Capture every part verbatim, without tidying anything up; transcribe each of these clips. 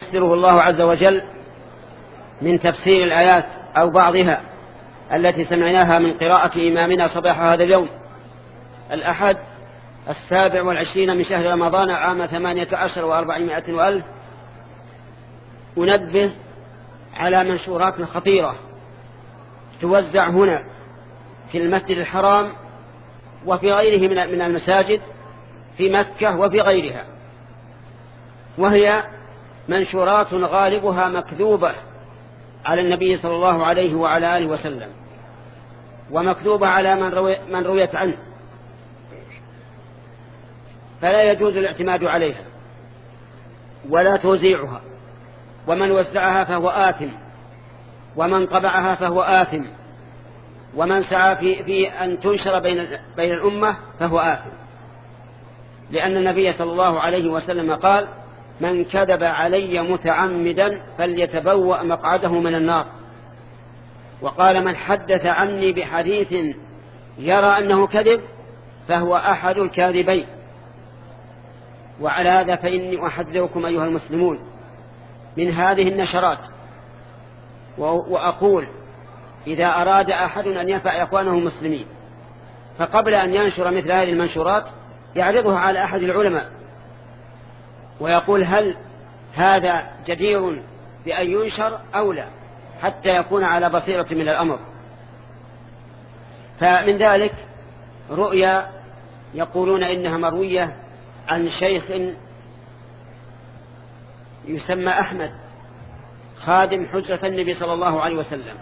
يسره الله عز وجل من تفسير الآيات أو بعضها التي سمعناها من قراءة إمامنا صباح هذا اليوم الأحد السابع والعشرين من شهر رمضان عام ثمانية عشر وأربعمائة وألف. أنبه على منشورات خطيرة توزع هنا في المسجد الحرام وفي غيره من المساجد في مكة وفي غيرها، وهي منشورات غالبها مكذوبة على النبي صلى الله عليه وعلى آله وسلم، ومكذوبة على من, روي من رويت عنه، فلا يجوز الاعتماد عليها ولا توزيعها، ومن وزعها فهو آثم، ومن طبعها فهو آثم، ومن سعى في, في أن تنشر بين, بين الأمة فهو آثم، لأن النبي صلى الله عليه وسلم قال: من كذب علي متعمدا فليتبوأ مقعده من النار. وقال: من حدث عني بحديث يرى أنه كذب فهو أحد الكاذبين. وعلى هذا فإني أحذركم أيها المسلمون من هذه النشرات، وأقول: إذا أراد أحد أن ينفع إخوانه المسلمين فقبل أن ينشر مثل هذه المنشورات يعرضها على أحد العلماء ويقول: هل هذا جدير بأن ينشر أو لا، حتى يكون على بصيرة من الأمر. فمن ذلك رؤيا يقولون إنها مروية عن شيخ يسمى أحمد خادم حجرة النبي صلى الله عليه وسلم،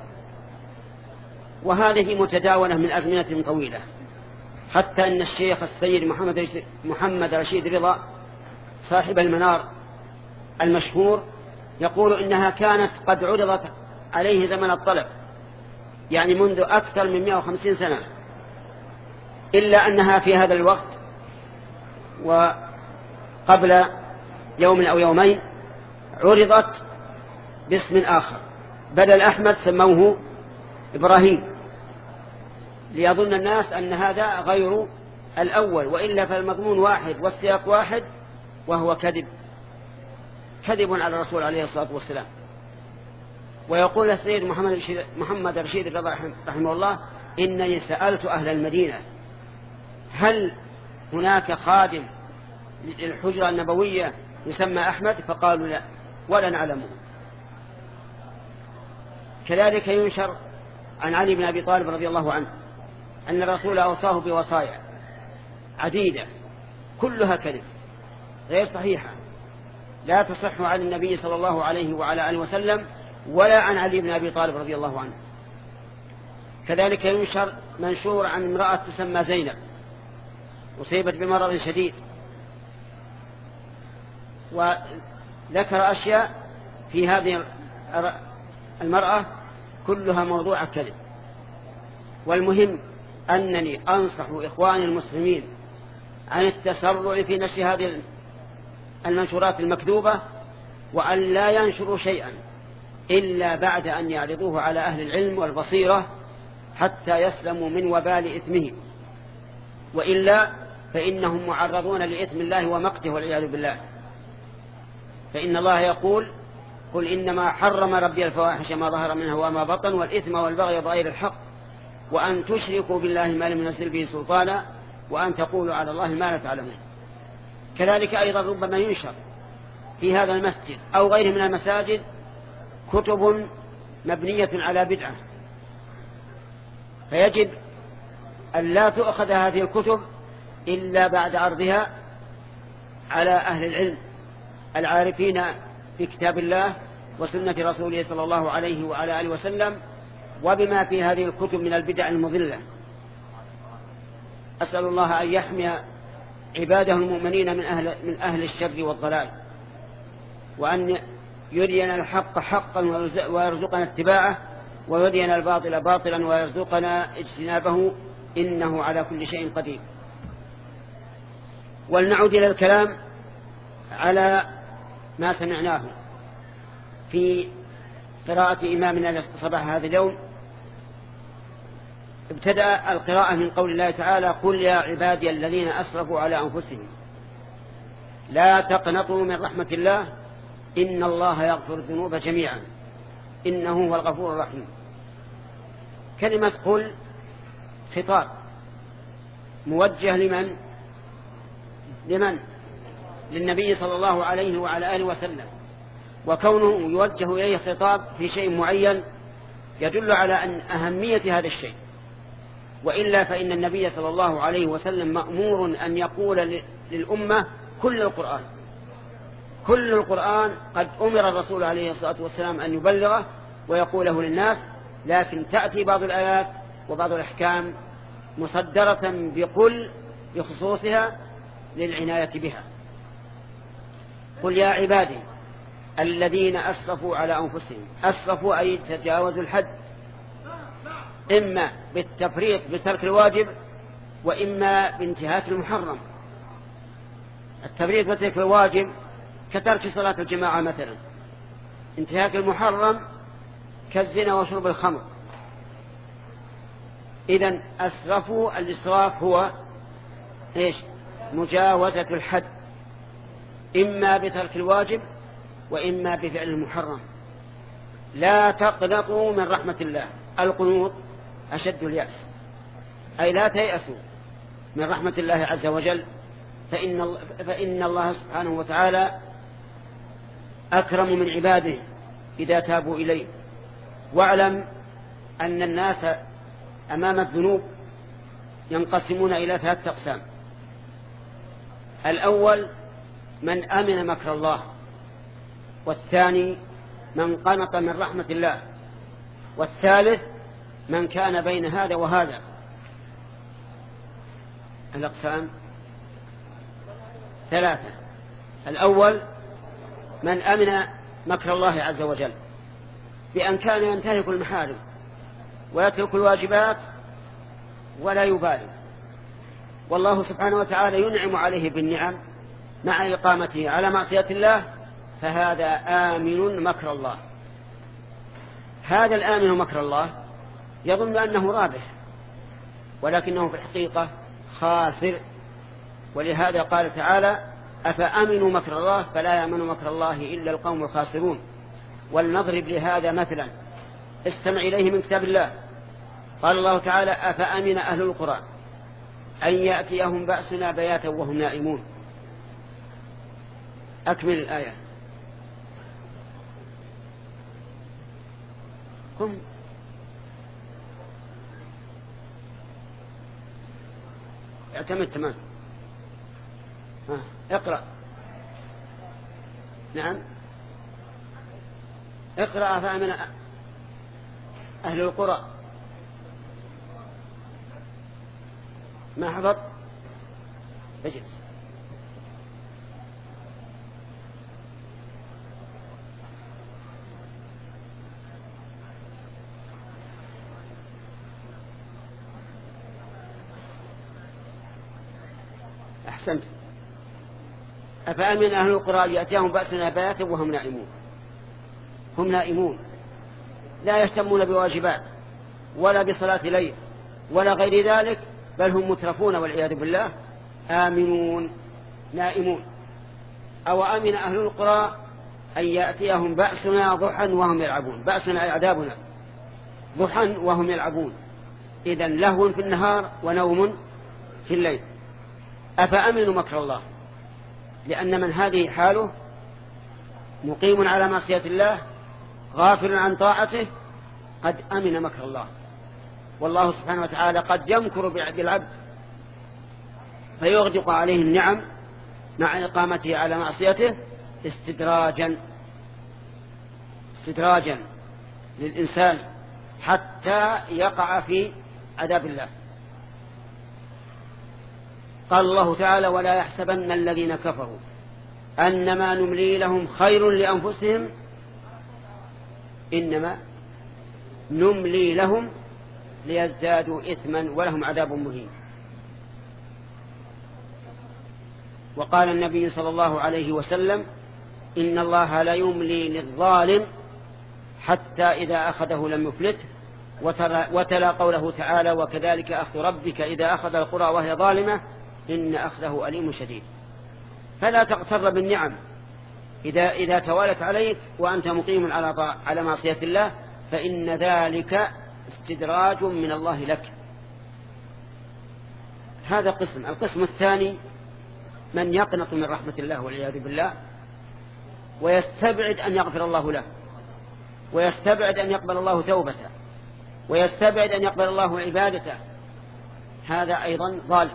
وهذه متداولة من أزمنة طويلة، حتى أن الشيخ السيد محمد, محمد رشيد رضا صاحب المنار المشهور يقول إنها كانت قد عرضت عليه زمن الطلب، يعني منذ أكثر من مئة وخمسين سنة، إلا أنها في هذا الوقت وقبل يوم أو يومين عرضت باسم آخر، بدل أحمد سموه إبراهيم، ليظن الناس أن هذا غير الأول، وإلا فالمضمون واحد والسياق واحد، وهو كذب كذب على الرسول عليه الصلاة والسلام. ويقول السيد محمد, محمد رشيد الرضا رحمه الله: إنني سألت أهل المدينة هل هناك خادم للحجرة النبوية يسمى أحمد؟ فقالوا لا ولا نعلمه. كذلك ينشر عن علي بن أبي طالب رضي الله عنه أن الرسول أوصاه بوصايا عديدة كلها كذب غير صحيحة، لا تصح عن النبي صلى الله عليه وعلى آله وسلم ولا عن علي بن أبي طالب رضي الله عنه. كذلك ينشر منشور عن امرأة تسمى زينب أصيبت بمرض شديد، وذكر أشياء في هذه المرأة كلها موضوع كذب. والمهم أنني أنصح إخواني المسلمين عن التسرع في نشر هذه المنشورات المكذوبة، وأن لا ينشروا شيئا إلا بعد أن يعرضوه على أهل العلم والبصيرة حتى يسلموا من وبال إثمه، وإلا فإنهم معرضون لإثم الله ومقته والعياذ بالله. فإن الله يقول: قل إنما حرم ربي الفواحش ما ظهر منها وما بطن والإثم والبغي بغير الحق وأن تشركوا بالله ما لم ينزل به سلطانا وأن تقولوا على الله ما لا تعلمون. كذلك أيضا ربما ينشر في هذا المسجد أو غيره من المساجد كتب مبنية على بدعة، فيجب أن لا تؤخذ هذه الكتب إلا بعد عرضها على أهل العلم العارفين بكتاب الله وسنة رسوله صلى الله عليه وعلى آله وسلم، وبما في هذه الكتب من البدع المضلة. أسأل الله أن يحمي عباده المؤمنين من أهل, من أهل الشر والضلال، وأن يرينا الحق حقا ويرزقنا اتباعه، ويرينا الباطل باطلا ويرزقنا اجتنابه، إنه على كل شيء قدير. ولنعود إلى الكلام على ما سمعناه في قراءة إمامنا صباح هذا اليوم. ابتدأ القراءة من قول الله تعالى: قل يا عبادي الذين أسرفوا على أنفسهم لا تقنطوا من رحمة الله إن الله يغفر الذنوب جميعا إنه هو الغفور الرحيم. كلمة قل خطاب موجه لمن لمن للنبي صلى الله عليه وعلى آله وسلم، وكونه يوجه إليه خطاب في شيء معين يدل على أن أهمية هذا الشيء، وإلا فإن النبي صلى الله عليه وسلم مأمور أن يقول للأمة كل القرآن كل القرآن قد أمر الرسول عليه الصلاة والسلام أن يبلغه ويقوله للناس، لكن تأتي بعض الآيات وبعض الأحكام مصدرة بقل بخصوصها للعناية بها. قل يا عبادي الذين أسرفوا على أنفسهم، أسرفوا أي تجاوزوا الحد، إما بالتفريط بترك الواجب وإما بانتهاك المحرم. التفريط بترك الواجب كترك صلاة الجماعة مثلا، انتهاك المحرم كالزنا وشرب الخمر. إذن أسرفوا، الإسراف هو إيش؟ مجاوزة الحد، إما بترك الواجب وإما بفعل المحرم. لا تقنطوا من رحمة الله، القنوط أشد اليأس، أي لا تيأسوا من رحمة الله عز وجل، فإن, فإن الله سبحانه وتعالى أكرم من عباده إذا تابوا إليه. واعلم أن الناس أمام الذنوب ينقسمون إلى ثلاثة أقسام. الأول من أمن مكر الله، والثاني من قنط من رحمة الله، والثالث من كان بين هذا وهذا. الأقسام ثلاثة. الأول من أمن مكر الله عز وجل بأن كان ينتهك المحارم ويترك الواجبات ولا يبالي، والله سبحانه وتعالى ينعم عليه بالنعم مع إقامته على معصية الله، فهذا آمن مكر الله. هذا الآمن مكر الله يظن أنه رابح، ولكنه في الحقيقة خاسر. ولهذا قال تعالى أفأمنوا مكر الله فلا يأمن مكر الله إلا القوم الخاسرون. ولنضرب لهذا مثلا، استمع إليه من كتاب الله. قال الله تعالى أفأمن أهل القرى أن يأتيهم بأسنا بياتا وهم نائمون. أكمل الآية. قم اعتمد تمام. ها. اقرأ. نعم اقرأ أفأمن أهل القرى. ما حفظ اجلس. أحسنت. أفأمن أهل القرى يأتيهم بأسنا بياتا وهم نائمون. هم نائمون لا يهتمون بواجبات ولا بصلاة ليل ولا غير ذلك، بل هم مترفون والعياذ بالله، آمنون نائمون. أو أمن أهل القرى أن يأتيهم بأسنا ضحى وهم يلعبون. بأسنا عذابنا ضحى وهم يلعبون، إذن لهو في النهار ونوم في الليل. أفأمنوا مكر الله، لأن من هذه حاله مقيم على معصية الله غافل عن طاعته قد أمن مكر الله. والله سبحانه وتعالى قد يمكر بالعبد فيغدق عليه النعم مع إقامته على معصيته استدراجا استدراجا للإنسان حتى يقع في عذاب الله. قال الله تعالى ولا يحسبن الذين كفروا أنما نملي لهم خير لأنفسهم إنما نملي لهم ليزدادوا إثما ولهم عذاب مهين. وقال النبي صلى الله عليه وسلم إن الله لا يملي للظالم حتى إذا أخذه لم يفلته. وتلا قوله تعالى وكذلك أخذ ربك إذا أخذ القرى وهي ظالمة إن أخذه أليم شديد. فلا تغتر بالنعم إذا, إذا توالت عليك وأنت مقيم على, على معصية الله فإن ذلك استدراج من الله لك. هذا قسم. القسم الثاني من يقنط من رحمة الله والعياذ بالله ويستبعد أن يغفر الله له، ويستبعد أن يقبل الله توبته، ويستبعد أن يقبل الله عبادته. هذا أيضا ضال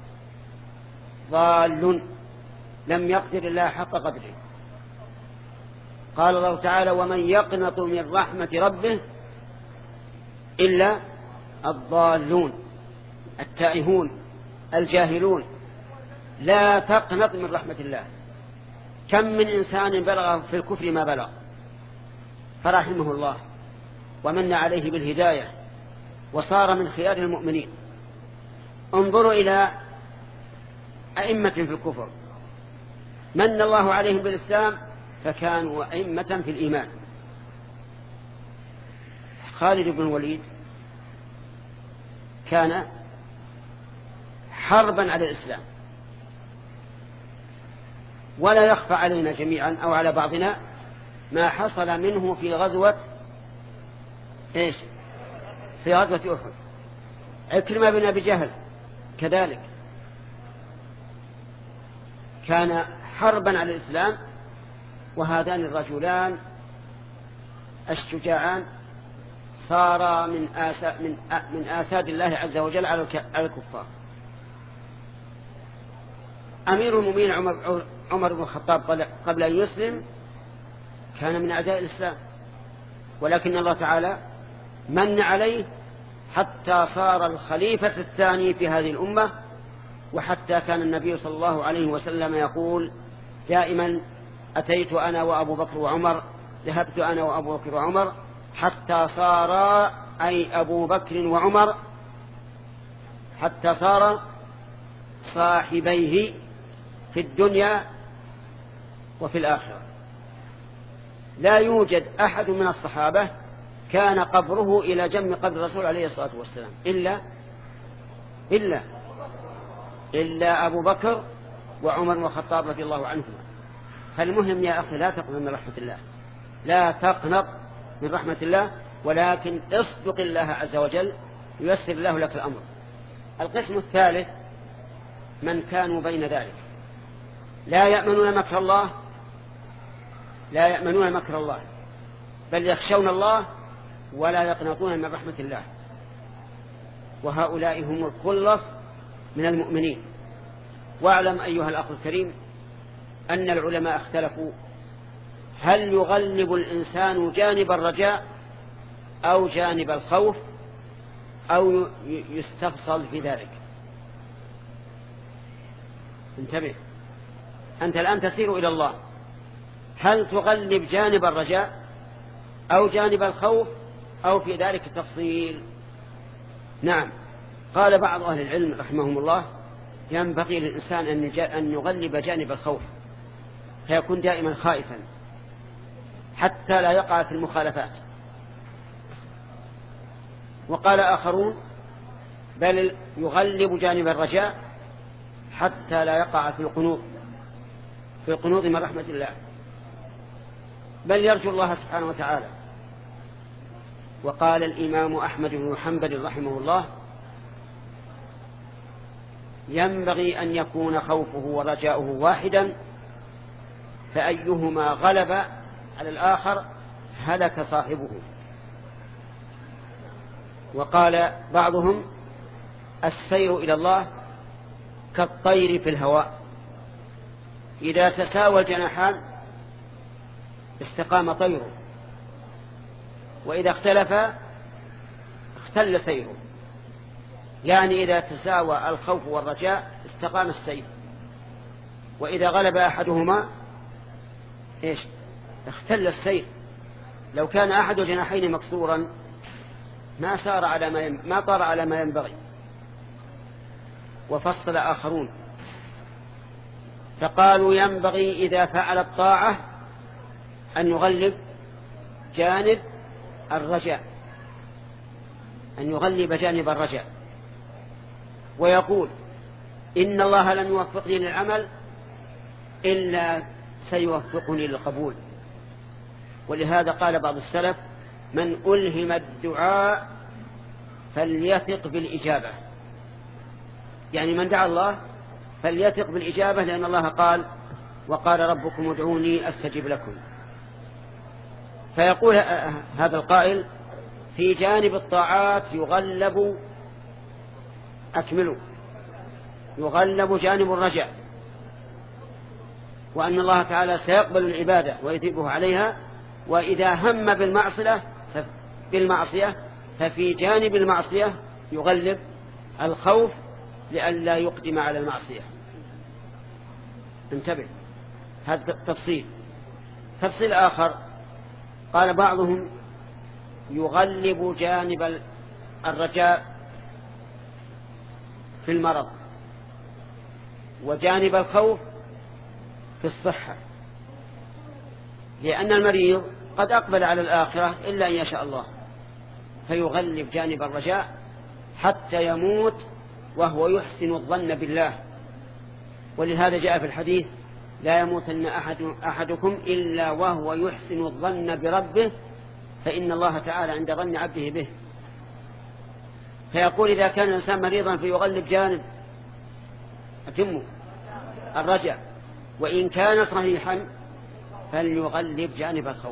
ضال لم يقدر الله حق قدره. قال الله تعالى ومن يقنط من رحمة ربه إلا الضالون التائهون الجاهلون. لا تقنط من رحمة الله. كم من إنسان بلغ في الكفر ما بلغ فرحمه الله ومن عليه بالهداية وصار من خيار المؤمنين. انظروا إلى أئمة في الكفر من الله عليهم بالإسلام فكانوا أئمة في الإيمان. خالد بن الوليد كان حربا على الإسلام، ولا يخفى علينا جميعا أو على بعضنا ما حصل منه في غزوة إيش في غزوة أحد. عكرمة بن أبي جهل كذلك كان حربا على الإسلام، وهذان الرجلان الشجاعان صارا من آساد, من, من آساد الله عز وجل على الكفار. أمير المؤمنين عمر, عمر بن الخطاب قبل أن يسلم كان من أعداء الإسلام، ولكن الله تعالى من عليه حتى صار الخليفة الثاني في هذه الأمة. وحتى كان النبي صلى الله عليه وسلم يقول دائما أتيت أنا وأبو بكر وعمر، ذهبت أنا وأبو بكر وعمر حتى صار أي أبو بكر وعمر حتى صار صاحبيه في الدنيا وفي الآخرة. لا يوجد أحد من الصحابة كان قبره إلى جنب قبر الرسول عليه الصلاة والسلام إلا إلا إلا أبو بكر وعمر بن الخطاب رضي الله عنهما. فالمهم يا أخي لا تقنط من رحمة الله، لا تقنط من رحمة الله، ولكن اصدق الله عز وجل ييسر الله لك الأمر. القسم الثالث من كانوا بين ذلك لا يأمنون مكر الله لا يأمنون مكر الله بل يخشون الله ولا يقنطون من رحمة الله. وهؤلاء هم الخلص من المؤمنين. واعلم أيها الأخ الكريم أن العلماء اختلفوا هل يغلب الإنسان جانب الرجاء أو جانب الخوف أو يستفصل في ذلك. انتبه، أنت الآن تسير إلى الله، هل تغلب جانب الرجاء أو جانب الخوف أو في ذلك تفصيل؟ نعم، قال بعض أهل العلم رحمهم الله ينبغي للإنسان أن يغلب جانب الخوف فيكون دائما خائفا حتى لا يقع في المخالفات. وقال آخرون بل يغلب جانب الرجاء حتى لا يقع في القنوط في القنوط من رحمة الله، بل يرجو الله سبحانه وتعالى. وقال الإمام أحمد بن حنبل رحمه الله ينبغي أن يكون خوفه ورجاؤه واحدا، فأيهما غلب على الآخر هلك صاحبه. وقال بعضهم السير إلى الله كالطير في الهواء، إذا تساوى الجناحان استقام طيره، وإذا اختلف اختل سيره. يعني إذا تساوى الخوف والرجاء استقام السير، وإذا غلب أحدهما إيش اختل السير. لو كان أحد الجناحين مكسورا ما سار على ما يم... ما طار على ما ينبغي. وفصل آخرون فقالوا ينبغي إذا فعل الطاعة أن يغلب جانب الرجاء أن يغلب جانب الرجاء ويقول إن الله لن يوفقني للعمل إلا سيوفقني للقبول. ولهذا قال بعض السلف: من ألهم الدعاء فليثق بالإجابة. يعني من دعا الله فليثق بالإجابة، لأن الله قال: وقال ربكم ادعوني أستجب لكم. فيقول هذا القائل: في جانب الطاعات يغلب أكملوا يغلب جانب الرجاء، وأن الله تعالى سيقبل العبادة ويثيبه عليها. وإذا هم بالمعصية بالمعصية ففي جانب المعصية يغلب الخوف لئلا يقدم على المعصية. انتبه، هذا تفصيل. تفصيل آخر قال بعضهم: يغلب جانب الرجاء في المرض، وجانب الخوف في الصحة، لأن المريض قد أقبل على الآخرة إلا أن يشاء الله، فيغلب جانب الرجاء حتى يموت وهو يحسن الظن بالله. ولهذا جاء في الحديث: لا يموتن أحد أحدكم إلا وهو يحسن الظن بربه، فإن الله تعالى عند ظن عبده به. فيقول: إذا كان الإنسان مريضا فيغلب جانب أتمه الرجاء، وإن كان صحيحا فليغلب جانب الخوف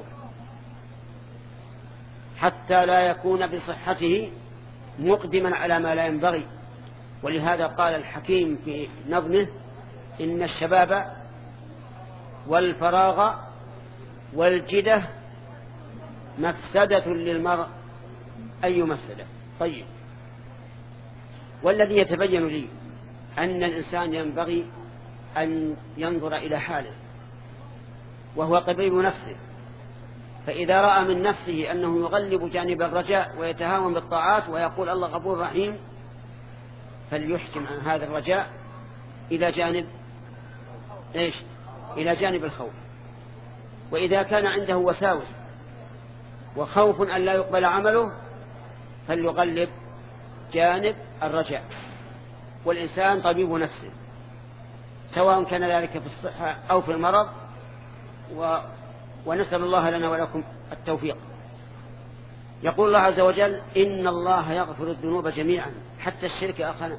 حتى لا يكون بصحته مقدما على ما لا ينبغي. ولهذا قال الحكيم في نظمه: إن الشباب والفراغ والجدة مفسدة للمرء، أي مفسدة. طيب، والذي يتبين لي أن الإنسان ينبغي أن ينظر إلى حاله، وهو طبيب نفسه، فإذا رأى من نفسه أنه يغلب جانب الرجاء ويتهاون بالطاعات ويقول الله غفور رحيم، فليحكم عن هذا الرجاء إلى جانب إيش؟ إلى جانب الخوف. وإذا كان عنده وساوس وخوف أن لا يقبل عمله فليغلب جانب الرجاء. والإنسان طبيب نفسه، سواء كان ذلك في الصحة أو في المرض، و... ونسأل الله لنا ولكم التوفيق. يقول الله عز وجل: إن الله يغفر الذنوب جميعا حتى الشرك أخنا.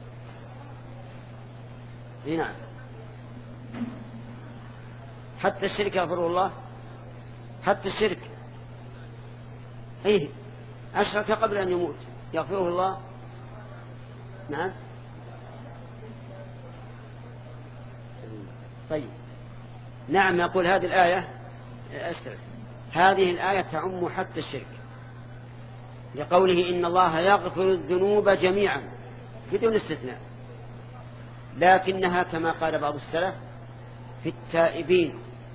هنا حتى الشرك يغفره الله، حتى الشرك إيه أشرك قبل أن يموت يغفره الله. نعم. طيب، نعم. يقول هذه الآية أسترد. هذه الآية تعم حتى الشرك، لقوله: إن الله يغفر الذنوب جميعا بدون استثناء، لكنها كما قال بعض السلف في التائبين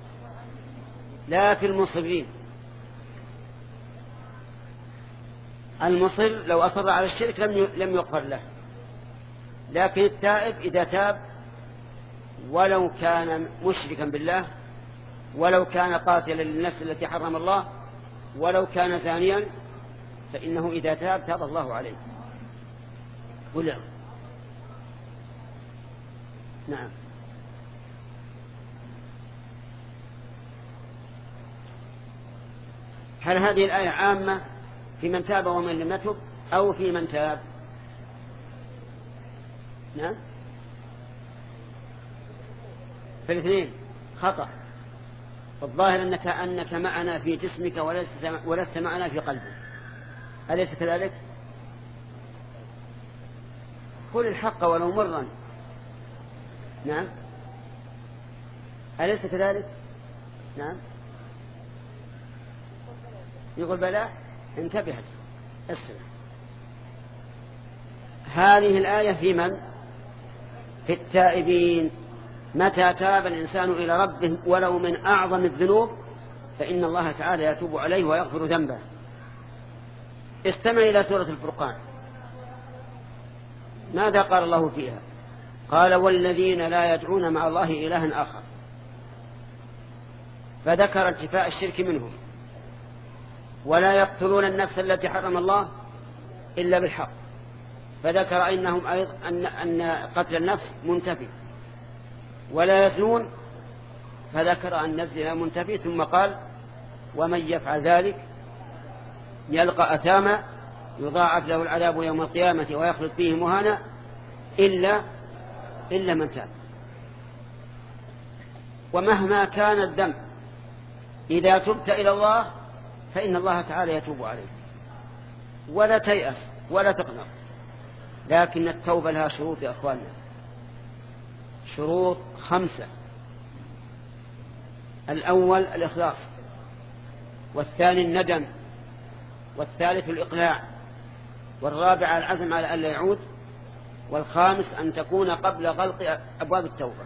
لا في المصرين. المصر لو أصر على الشرك لم يغفر له، لكن التائب إذا تاب ولو كان مشركا بالله، ولو كان قاتلا للنفس التي حرم الله، ولو كان زانيا، فإنه إذا تاب تاب الله عليه. ولا نعم. هل هذه الآية عامة في من تاب ومن لم يتب، أو في من تاب؟ نعم، في الاثنين خطأ. والظاهر أنك, أنك معنا في جسمك ولست معنا في قلبك، أليس كذلك؟ قل الحق ولو مرا. نعم، أليس كذلك؟ نعم. يقول بلى، انتبهت السنة. هذه الآية في من؟ في التائبين. متى تاب الإنسان إلى ربه ولو من أعظم الذنوب فإن الله تعالى يتوب عليه ويغفر ذنبه. استمع إلى سورة الفرقان، ماذا قال الله فيها؟ قال: والذين لا يدعون مع الله إلها آخر، فذكر انتفاء الشرك منهم. ولا يقتلون النفس التي حرم الله إلا بالحق، فذكر إنهم أيضا أن, أن قتل النفس منتفي. ولا يزنون، فذكر أن الزنا منتفي، ثم قال ومن يفعل ذلك يلقى أثاما يضاعف له العذاب يوم القيامة ويخلد فيه مهانا إلا إلا من تاب. ومهما كان الذنب إذا تبت إلى الله فإن الله تعالى يتوب عليه، ولا تيأس ولا تقنط. لكن التوبة لها شروط يا أخواننا، شروط خمسة: الأول الإخلاص، والثاني الندم، والثالث الإقلاع، والرابع العزم على ألا يعود، والخامس أن تكون قبل غلق أبواب التوبة.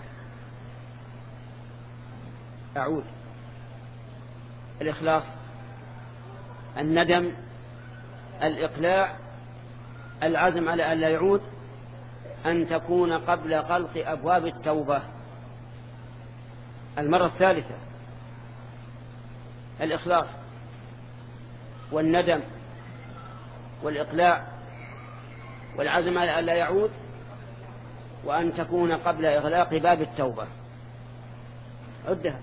أعود: الإخلاص، الندم، الإقلاع، العزم على ألا يعود، أن تكون قبل غلق أبواب التوبة. المرة الثالثة: الإخلاص والندم والإقلاع والعزم على ألا يعود، وأن تكون قبل إغلاق باب التوبة. عدها: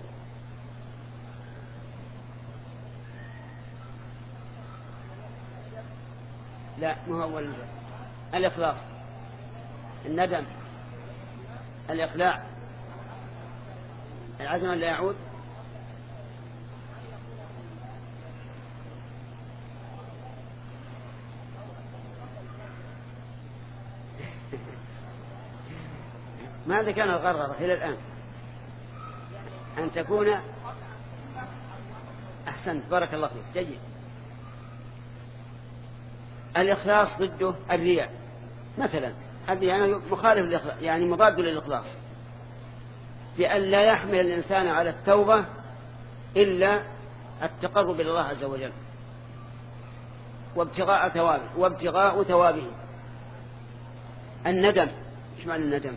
لا، ما هو الإخلاص، الندم، الإقلاع، العزم ألا يعود، ماذا كان الغرغرة إلى الآن؟ أن تكون أحسنت، بارك الله فيك، جيد. الإخلاص ضده الرياء مثلا، هذا يعني مخالف للإخلاص، يعني مضاد للإخلاص، بأن لا يحمل الإنسان على التوبة إلا التقرب إلى الله عز وجل وابتغاء ثوابه وابتغاء ثوابه. الندم، ايش معنى الندم؟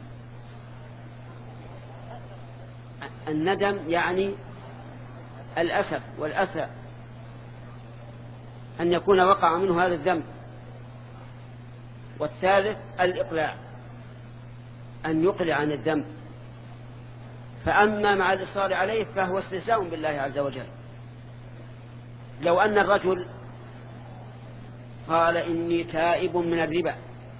الندم يعني الأسف والأسى أن يكون وقع منه هذا الذنب. والثالث الإقلاع، أن يقلع عن الذنب. فأما مع الإصرار عليه فهو استهزاء بالله عز وجل. لو أن الرجل قال إني تائب من الربا،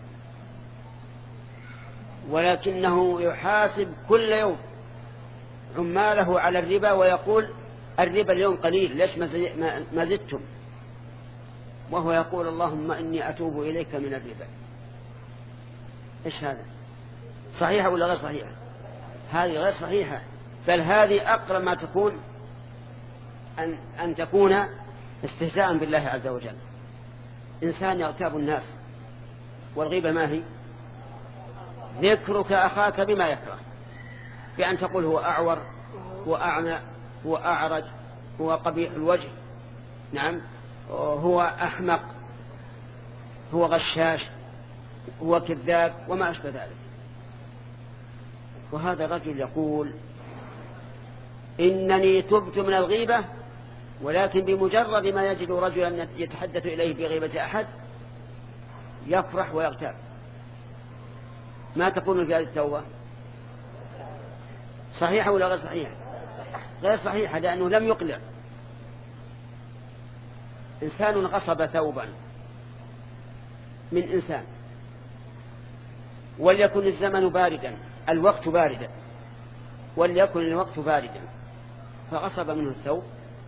ولكنه يحاسب كل يوم عماله على الربا ويقول الربا اليوم قليل، ليش ما زدتم؟ وهو يقول اللهم إني أتوب إليك من الربا. إيش هذا؟ صحيحة ولا غير صحيحة؟ هذه غير صحيحة، بل هذه أقرب ما تكون أن, أن تكون استهزاء بالله عز وجل. إنسان يغتاب الناس، والغيبة ما هي؟ ذكرك أخاك بما يكره، بأن تقول هو أعور، هو أعمى، هو أعرج، هو قبيح الوجه، نعم، هو أحمق، هو غشاش، هو كذاب، وما أشبه ذلك. وهذا الرجل يقول إنني تبت من الغيبة، ولكن بمجرد ما يجد رجلا يتحدث إليه بغيبة أحد يفرح ويغتاب. ما تكون في هذه التوبة؟ صحيحة ولا غير صحيحة؟ غير صحيحة، لأنه لم يقلع. إنسان غصب ثوبا من إنسان، وليكن الزمن باردا، الوقت باردا، وليكن الوقت باردا، فغصب منه الثوب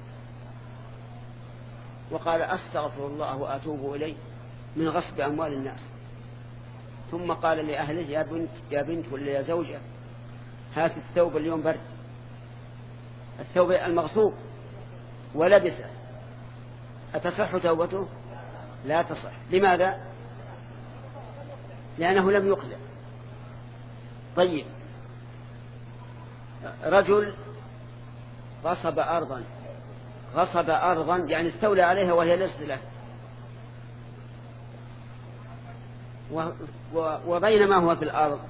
وقال أستغفر الله وأتوب إليه من غصب أموال الناس. ثم قال لأهله يا بنت يا بنت ولا يا زوجة، هات الثوب اليوم برد، الثوب المغصوب، ولبسه. أتصح توبته؟ لا تصح. لماذا؟ لأنه لم يقلع. طيب، رجل غصب أرضا، غصب أرضا يعني استولى عليها وهي ليست له، وبينما هو في الأرض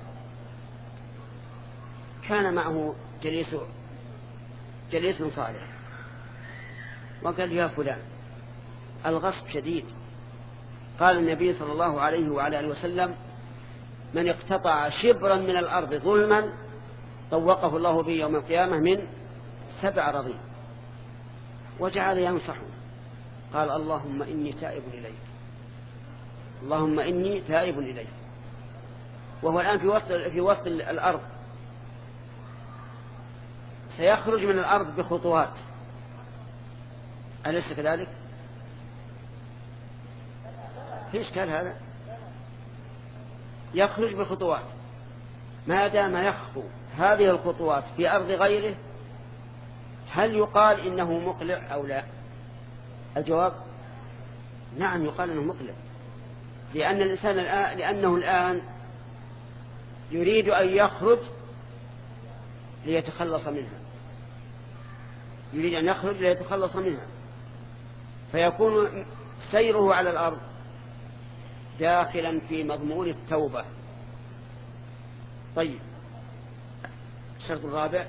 كان معه جليس جليس صالح، وقال يا فلان الغصب شديد. قال النبي صلى الله عليه وعلى آله وسلم من اقتطع شبرا من الأرض ظلما طوقه الله به يوم القيامة من سبع أراضين وجعل ينصحه، قال اللهم إني تائب إليك، اللهم إني تائب إليك، وهو الآن في وسط في وسط الأرض، سيخرج من الأرض بخطوات، أليس كذلك؟ في إشكال هذا؟ يخرج بخطوات، ما دام يخطو هذه الخطوات في أرض غيره هل يقال إنه مقلع أو لا؟ الجواب نعم، يقال إنه مقلع، لأن الإنسان الآن لأنه الآن يريد أن يخرج ليتخلص منها، يريد أن يخرج ليتخلص منها، فيكون سيره على الأرض داخلا في مضمون التوبة. طيب، الشرط الرابع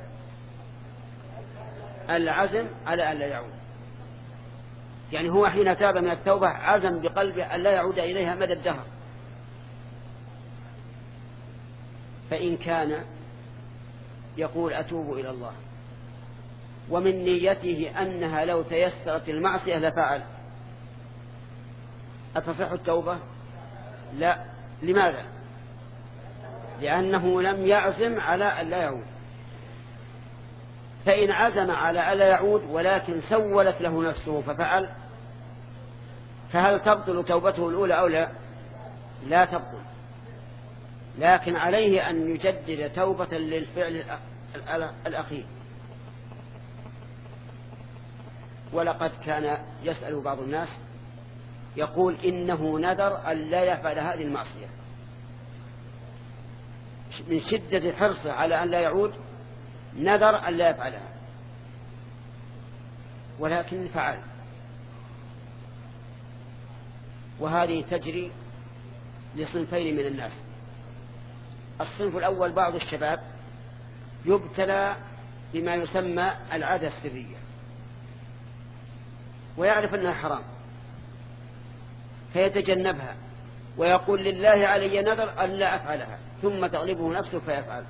العزم على أن لا يعود، يعني هو حين تاب من التوبة عزم بقلبه أن لا يعود إليها مدى الدهر، فإن كان يقول أتوب إلى الله ومن نيته أنها لو تيسرت المعصية لفعل، أتصح التوبة؟ لا. لماذا؟ لأنه لم يعزم على أن لا يعود. فإن عزم على أن لا يعود ولكن سولت له نفسه ففعل، فهل تبطل توبته الأولى أو لا؟ لا تبطل، لكن عليه أن يجدد توبة للفعل الأخير. ولقد كان يسأل بعض الناس يقول إنه نذر أن لا يفعل هذه المعصية، من شدة حرصه على أن لا يعود نذر أن لا يفعلها، ولكن فعل. وهذه تجري لصنفين من الناس. الصنف الأول بعض الشباب يبتلى بما يسمى العادة السرية، ويعرف أنها حرام فيتجنبها ويقول لله علي نذر أن لا أفعلها، ثم تغلبه نفسه فيفعل.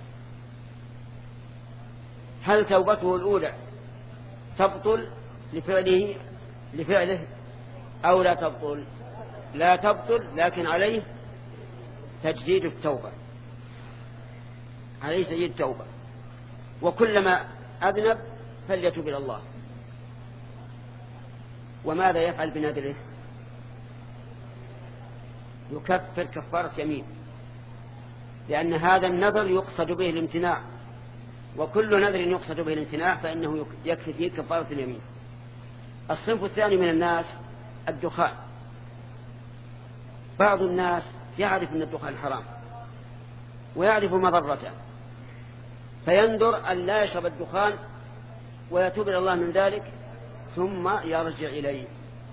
هل توبته الأولى تبطل لفعله لفعله أو لا تبطل؟ لا تبطل، لكن عليه تجديد التوبة، عليه تجديد التوبة، وكلما أذنب فليتوب إلى الله. وماذا يفعل بنذره؟ يكفر كفارة يمين، لأن هذا النذر يقصد به الامتناع، وكل نذر يقصد به الامتناع فإنه يكفي فيه كفارة اليمين. الصنف الثاني من الناس الدخان. بعض الناس يعرف أن الدخان حرام ويعرف مضرته، فينذر أن لا يشرب الدخان ويتوب إلى الله من ذلك ثم يرجع إليه.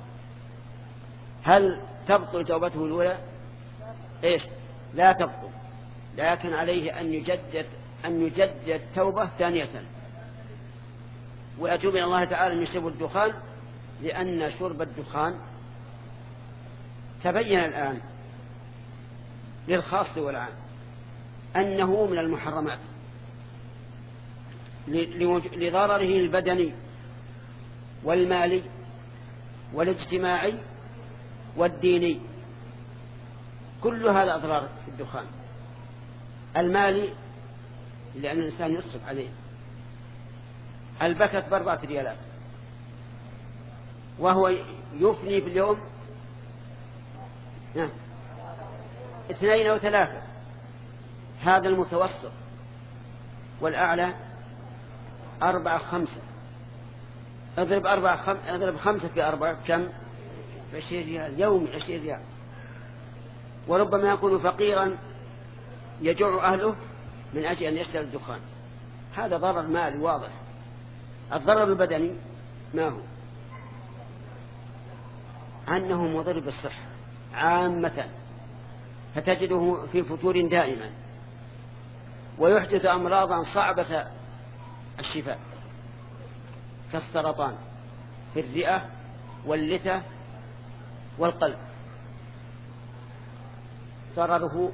هل تبطل توبته الأولى؟ إيش؟ لا تبطل، لكن عليه أن يجدد أن يجدد توبة ثانية ويتوب إلى الله تعالى من شرب الدخان، لأن شرب الدخان تبين الآن للخاص والعام أنه من المحرمات لضرره البدني والمالي والاجتماعي والديني. كل هذا أضرار في الدخان. المالي لأن الإنسان يصرف عليه، البكت بأربعة ريالات وهو يفني في اليوم اثنين أو ثلاثة، هذا المتوسط، والأعلى أربعة خمسة. اضرب أربعة خم... اضرب خمسة في أربعة كم؟ عشرين ريال يوم، عشرين ريال. وربما يكون فقيرا يجوع أهله من أجل أن يشتري الدخان. هذا ضرر مالي واضح. الضرر البدني ما هو؟ أنه مضر بالصحة عامة، فتجده في فتور دائما، ويحدث أمراضا صعبة الشفاء كالسرطان في الرئة واللثة والقلب. ضرره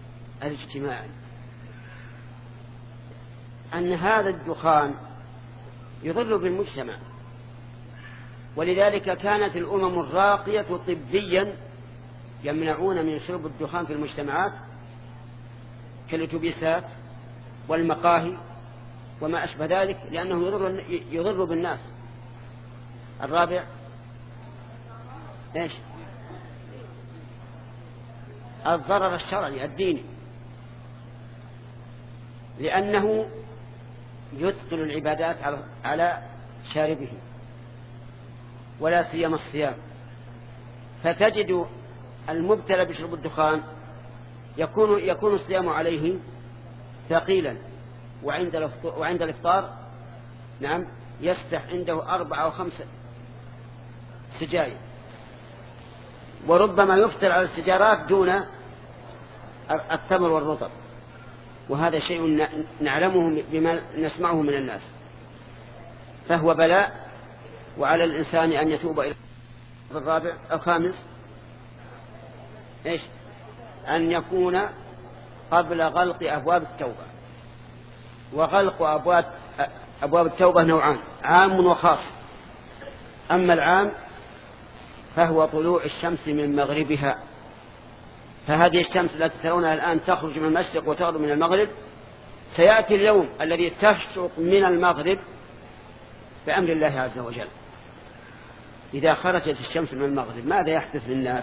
الاجتماعي أن هذا الدخان يضر بالمجتمع. ولذلك كانت الأمم الراقية طبيا يمنعون من شرب الدخان في المجتمعات كالاتوبيسات والمقاهي وما أشبه ذلك، لأنه يضر, يضر بالناس. الرابع إيش؟ الضرر الشرعي الديني، لأنه يثقل العبادات على شاربه ولا سيما الصيام. فتجد المبتلى بشرب الدخان يكون يكون الصيام عليه ثقيلا، وعند وعند الإفطار نعم يستح عنده أربعة أو خمسة سجاير، وربما يفطر على السجارات دون التمر والرطب. وهذا شيء نعلمه بما نسمعه من الناس، فهو بلاء، وعلى الإنسان أن يتوب إلى الرابع. الخامس إيش؟ أن يكون قبل غلق أبواب التوبة. وغلق أبواب أبواب التوبة نوعان، عام وخاص. أما العام فهو طلوع الشمس من مغربها، فهذه الشمس التي ترونها الآن تخرج من المشرق وتغرب من المغرب، سيأتي اليوم الذي تشرق من المغرب بأمر الله عز وجل. إذا خرجت الشمس من المغرب ماذا يحدث للناس؟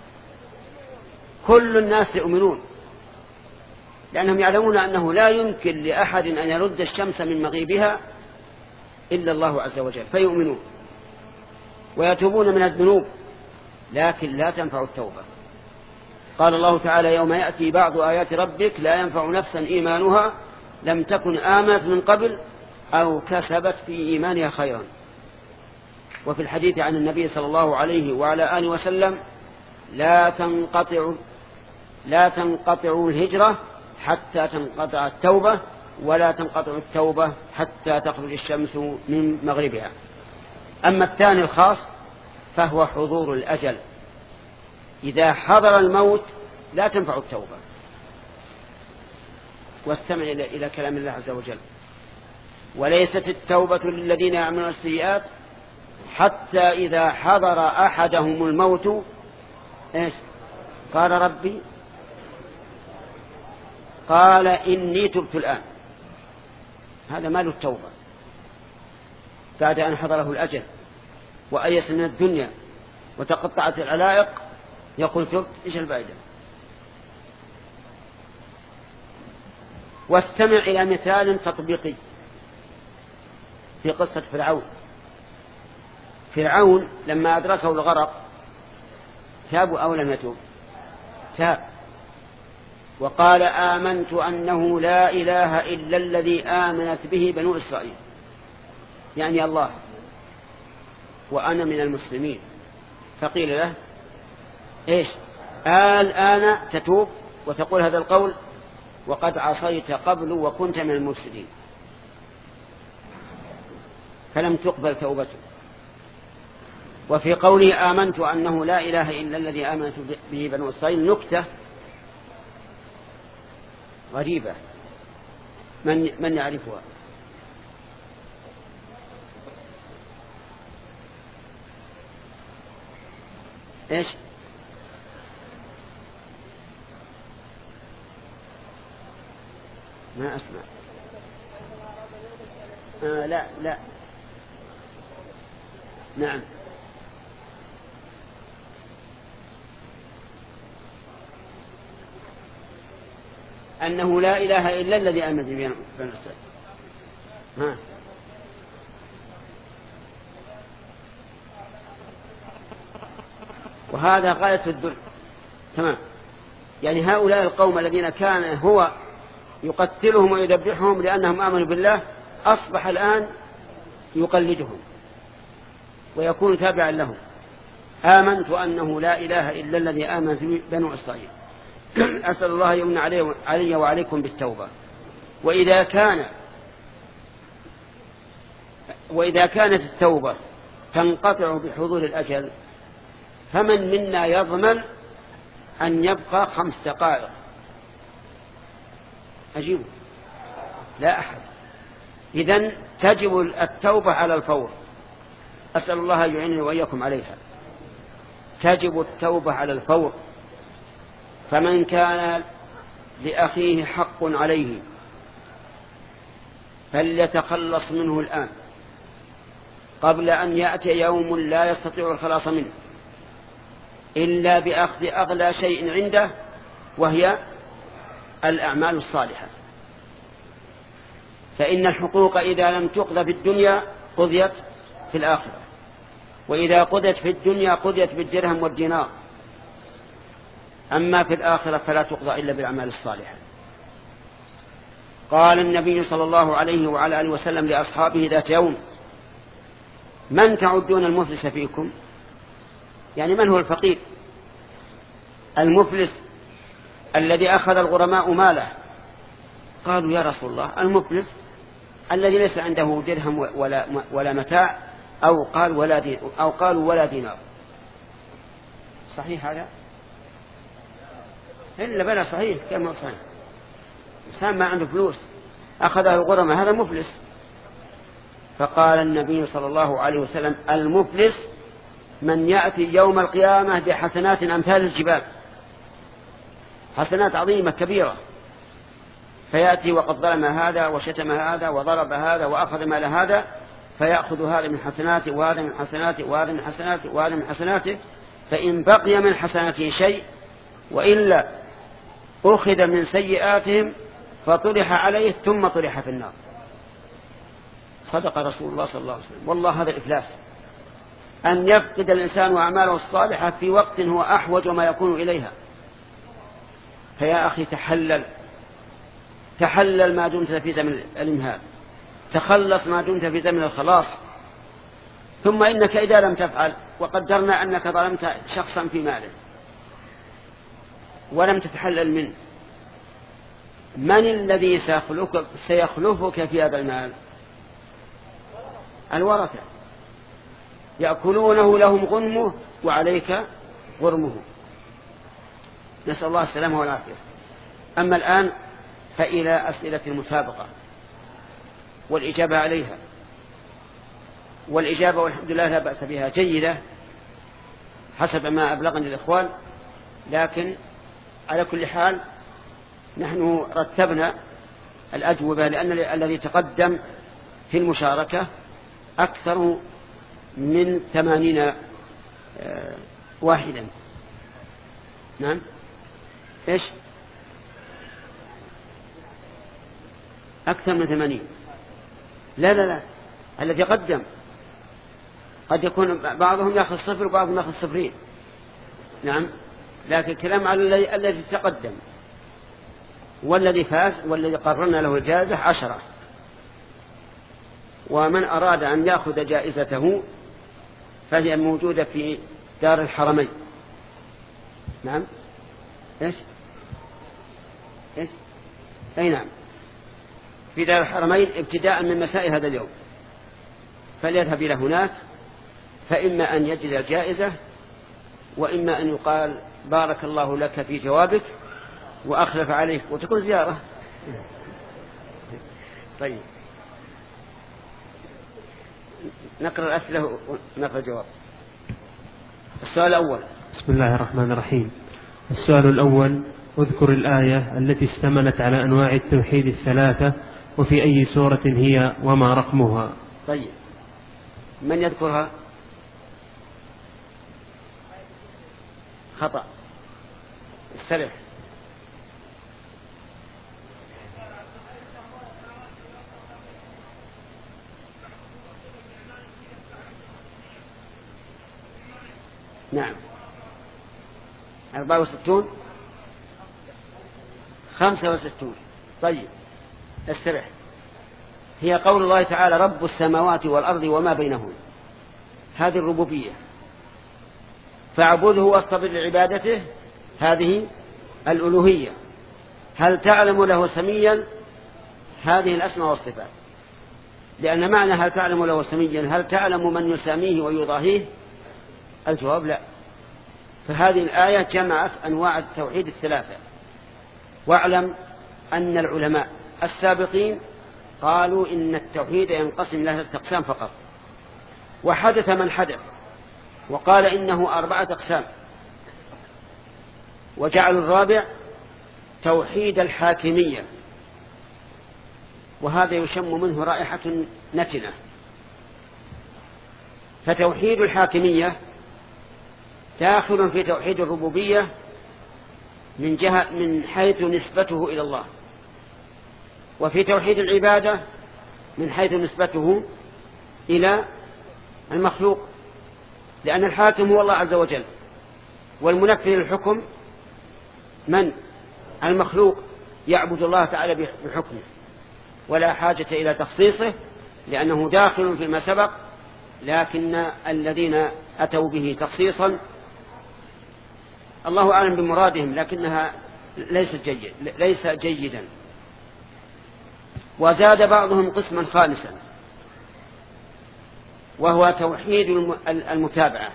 كل الناس يؤمنون، لأنهم يعلمون أنه لا يمكن لأحد أن يرد الشمس من مغيبها إلا الله عز وجل، فيؤمنون ويتوبون من الذنوب، لكن لا تنفع التوبة. قال الله تعالى: يوم يأتي بعض آيات ربك لا ينفع نفسا إيمانها لم تكن آمنت من قبل أو كسبت في إيمانها خيرا. وفي الحديث عن النبي صلى الله عليه وعلى آله وسلم: لا تنقطع لا تنقطع الهجرة حتى تنقطع التوبة، ولا تنقطع التوبة حتى تخرج الشمس من مغربها. أما الثاني الخاص فهو حضور الأجل. إذا حضر الموت لا تنفع التوبة. واستمع إلى كلام الله عز وجل: وليست التوبة للذين يعملون السيئات حتى إذا حضر أحدهم الموت إيش؟ قال ربي قال إني تبت الآن. هذا مال التوبة بعد أن حضره الأجل وأيس من الدنيا وتقطعت العلائق، يقول تبت. إيش الفائدة؟ واستمع إلى مثال تطبيقي في قصة فرعون. فرعون لما أدركه الغرق تاب أو لم يتوب؟ تاب، وقال: آمنت أنه لا إله إلا الذي آمنت به بنو إسرائيل، يعني الله، وأنا من المسلمين. فقيل له: إيش الآن تتوب وتقول هذا القول وقد عصيت قبل وكنت من المفسدين؟ فلم تقبل توبته. وفي قوله آمنت أنه لا إله إلا الذي آمنت به بنو إسرائيل نكتة غريبة، من من يعرفها؟ إيش؟ ما أسمع. آه لا لا نعم. أنه لا إله إلا الذي آمنت به بنو إسرائيل. ها وهذا غاية الذل. تمام. يعني هؤلاء القوم الذين كان هو يقتلهم ويذبحهم لأنهم آمنوا بالله أصبح الآن يقلدهم ويكون تابعا لهم. آمنت أنه لا إله إلا الذي آمنت به بنو إسرائيل. أسأل الله يمن علي وعليكم بالتوبة. وإذا كان وإذا كانت التوبة تنقطع بحضور الأجل، فمن منا يضمن أن يبقى خمس دقائق؟ أجيب: لا أحد. إذن تجب التوبة على الفور. أسأل الله أن يعينني وإياكم عليها. تجب التوبة على الفور. فمن كان لأخيه حق عليه فليتخلص منه الآن قبل أن يأتي يوم لا يستطيع الخلاص منه إلا بأخذ أغلى شيء عنده، وهي الأعمال الصالحة. فإن الحقوق إذا لم تقضى في الدنيا قضيت في الآخرة، وإذا قضيت في الدنيا قضيت بالدرهم والدينار، أما في الآخرة فلا تقضى إلا بالأعمال الصالحة. قال النبي صلى الله عليه وعلى آله وسلم لأصحابه ذات يوم: من تعدون المفلس فيكم؟ يعني من هو الفقير المفلس الذي أخذ الغرماء ماله؟ قالوا: يا رسول الله، المفلس الذي ليس عنده درهم ولا, ولا متاع، أو قال ولا دين أو قالوا ولا دينار. صحيح هذا؟ إلا بلا صحيح. كما صحيح إنسان ما عنده فلوس أخذه الغرماء، هذا مفلس. فقال النبي صلى الله عليه وسلم: المفلس من يأتي يوم القيامة بحسنات أمثال الجبال، حسنات عظيمة كبيرة، فيأتي وقد ظلم هذا وشتم هذا وضرب هذا وأخذ مال هذا، فيأخذ هذا من حسناته وهذا من حسناته وهذا من حسناته وهذا من حسناته، فإن بقي من حسناته شيء وإلا أخذ من سيئاتهم فطرح عليه ثم طرح في النار. صدق رسول الله صلى الله عليه وسلم. والله هذا الإفلاس، أن يفقد الإنسان أعماله الصالحة في وقت هو أحوج ما يكون إليها. فيا أخي تحلل تحلل ما دمت في زمن الإمهال، تخلص ما دمت في زمن الخلاص. ثم إنك إذا لم تفعل وقدرنا أنك ظلمت شخصا في ماله ولم تتحلل منه، من الذي سيخلفك, سيخلفك في هذا المال؟ الورثة يأكلونه لهم غنمه وعليك غرمه. نسأل الله السلامة والعافية. أما الآن فإلى أسئلة المسابقة والإجابة عليها. والإجابة والحمد لله لا بأس بها، جيدة حسب ما أبلغني الإخوان، لكن على كل حال نحن رتبنا الأجوبة، لأن الذي تقدم في المشاركة أكثر من ثمانين واحدا. نعم. إيش؟ أكثر من ثمانين. لا لا لا الذي قدم قد يكون بعضهم يأخذ صفر وبعضهم يأخذ صفرين. نعم. لكن الكلام على الذي تقدم، والذي فاز والذي قررنا له الجائزة عشرة. ومن أراد أن يأخذ جائزته فهي موجودة في دار الحرمين. نعم. إيش؟ إيش؟ أي نعم، في دار الحرمين ابتداء من مساء هذا اليوم، فليذهب إلى هناك، فإما أن يجد الجائزة وإما أن يقال بارك الله لك في جوابك وأخلف عليك وتكون زيارة. طيب نقرأ الأسئلة ونقرأ الجواب. السؤال الأول. بسم الله الرحمن الرحيم. السؤال الأول: اذكر الآية التي اشتملت على أنواع التوحيد الثلاثة، وفي أي سورة هي وما رقمها؟ طيب من يذكرها؟ خطأ. استرح. نعم. أربعة وستون خمسة وستون. طيب استرح. هي قول الله تعالى: رب السماوات والأرض وما بينهما. هذه الربوبية، فاعبده واصطبر لعبادته. هذه الألوهية. هل تعلم له سميا؟ هذه الأسماء والصفات. لأن معنى هل تعلم له سميا هل تعلم من يساميه ويضاهيه؟ الجواب لا. فهذه الآية جمعت أنواع التوحيد الثلاثة. واعلم أن العلماء السابقين قالوا إن التوحيد ينقسم إلى ثلاثة أقسام فقط، وحدث من حدث وقال إنه أربعة أقسام، وجعلوا الرابع توحيد الحاكمية، وهذا يشم منه رائحة نتنة. فتوحيد الحاكمية داخل في توحيد الربوبية من جهة من حيث نسبته إلى الله، وفي توحيد العبادة من حيث نسبته إلى المخلوق، لأن الحاكم هو الله عز وجل، والمنفذ للحكم من؟ المخلوق يعبد الله تعالى بحكمه، ولا حاجة إلى تخصيصه لأنه داخل فيما سبق، لكن الذين أتوا به تخصيصا الله أعلم بمرادهم، لكنها ليس جيد ليس جيدا. وزاد بعضهم قسما خامسا وهو توحيد المتابعة،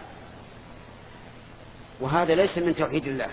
وهذا ليس من توحيد الله،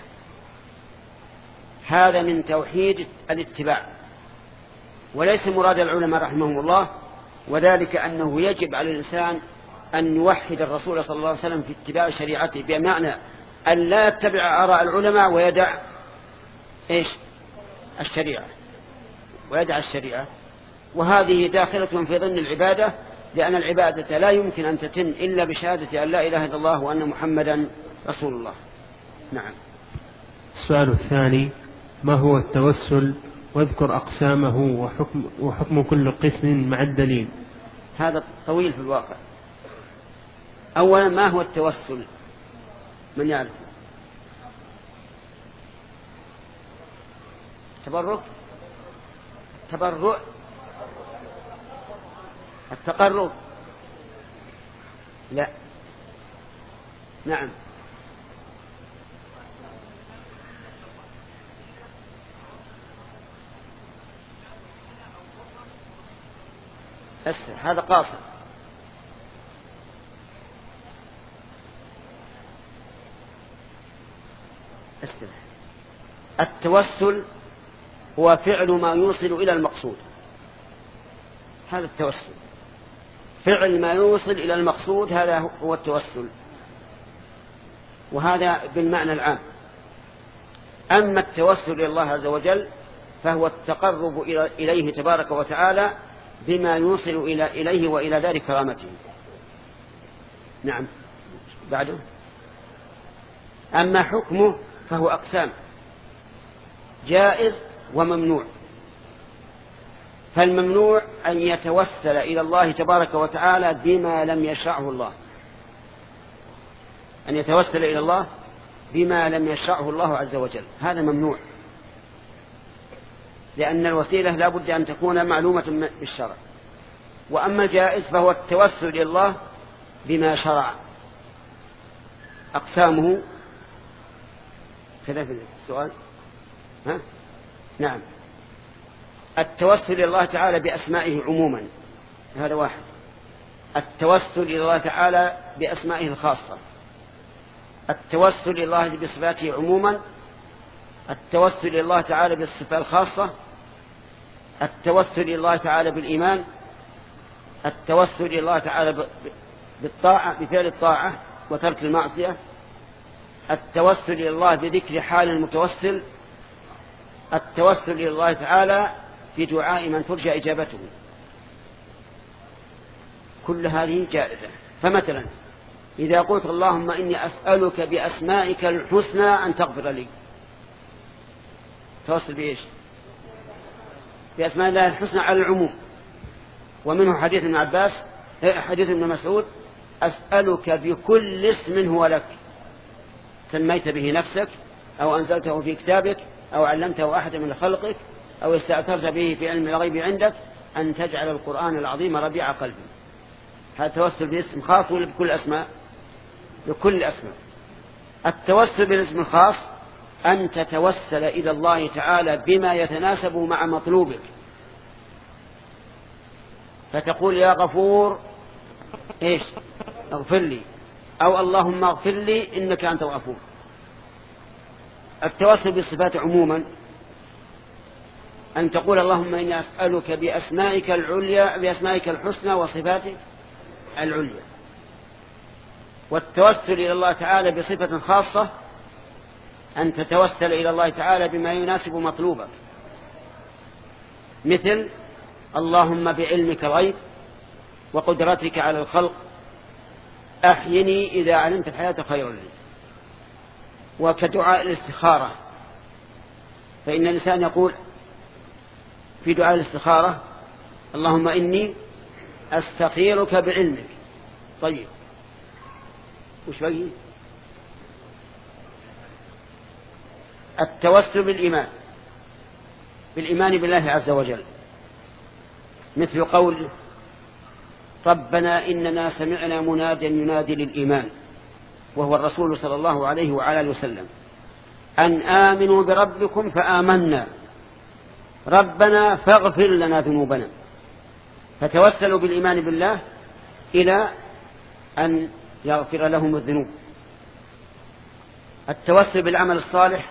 هذا من توحيد الاتباع، وليس مراد العلماء رحمهم الله، وذلك أنه يجب على الإنسان أن يوحد الرسول صلى الله عليه وسلم في اتباع شريعته، بمعنى أن لا يتبع آراء العلماء ويدع إيش؟ الشريعة، ويدع الشريعة. وهذه داخلة في ضمن العبادة، لأن العبادة لا يمكن أن تتم إلا بشهادة أن لا إله إلا الله وأن محمدا رسول الله. نعم. السؤال الثاني: ما هو التوسل؟ واذكر أقسامه وحكم, وحكم كل قسم مع الدليل. هذا طويل في الواقع. أولا، ما هو التوسل؟ من يعرف؟ تبرك، تبرع، التقرب، لا. نعم. أسر. هذا قاصر. أسر. التوسل هو فعل ما يوصل إلى المقصود، هذا التوسل، فعل ما يوصل إلى المقصود، هذا هو التوسل، وهذا بالمعنى العام. أما التوسل إلى الله عز وجل فهو التقرب إليه تبارك وتعالى بما يوصل إلى إليه وإلى ذلك كرامته. نعم. بعده. أما حكمه فهو أقسام: جائز وممنوع. فالممنوع أن يتوسل إلى الله تبارك وتعالى بما لم يشرعه الله، أن يتوسل إلى الله بما لم يشرعه الله عز وجل، هذا ممنوع، لأن الوسيلة لا بد أن تكون معلومة بالشرع. وأما الجائز فهو التوسل إلى الله بما شرع. أقسامه كذا في السؤال. ها؟ نعم. التوسل إلى الله تعالى بأسمائه عموما، هذا واحد. التوسل إلى الله تعالى بأسمائه الخاصة، التوسل إلى الله بصفاته عموما، التوسل إلى الله تعالى بالصفات الخاصة، التوسل إلى الله تعالى بالإيمان، التوسل إلى الله تعالى بالطاعة بفعل الطاعة وترك المعصية، التوسل إلى الله بذكر حال المتوسل، التوسل إلى الله تعالى في دعاء من ترجى إجابته. كل هذه جائزة. فمثلا إذا قلت اللهم إني أسألك بأسمائك الحسنى أن تغفر لي، توسل بإيش؟ بأسماء الله الحسنى على العموم. ومنه حديث ابن عباس، حديث ابن مسعود: أسألك بكل اسم هو لك سميت به نفسك أو أنزلته في كتابك أو علمته أحد من خلقك أو استأثرت به في علم الغيب عندك أن تجعل القرآن العظيم ربيع قلبي. هذا توسل باسم خاص ولا بكل أسماء؟ بكل الأسماء. التوسل بالاسم الخاص أن تتوسل إلى الله تعالى بما يتناسب مع مطلوبك، فتقول يا غفور إيش؟ اغفر لي، أو اللهم اغفر لي إنك أنت الغفور. التوسل بالصفات عموما أن تقول اللهم إني أسألك بأسمائك العليا بأسمائك الحسنى وصفاتك العليا. والتوسل إلى الله تعالى بصفة خاصة أن تتوسل إلى الله تعالى بما يناسب مطلوبك، مثل اللهم بعلمك الغيب وقدرتك على الخلق أحيني إذا علمت الحياة خيرا لي. وكدعاء الاستخارة، فإن الإنسان يقول في دعاء الاستخارة اللهم إني أستخيرك بعلمك. طيب وش بقي؟ التوسل بالإيمان بالإيمان بالله عز وجل، مثل قول ربنا إننا سمعنا مناديا ينادي للإيمان وهو الرسول صلى الله عليه وعلى آله وسلم أن آمنوا بربكم فآمنا ربنا فاغفر لنا ذنوبنا. فتوسلوا بالإيمان بالله إلى أن يغفر لهم الذنوب. التوسل بالعمل الصالح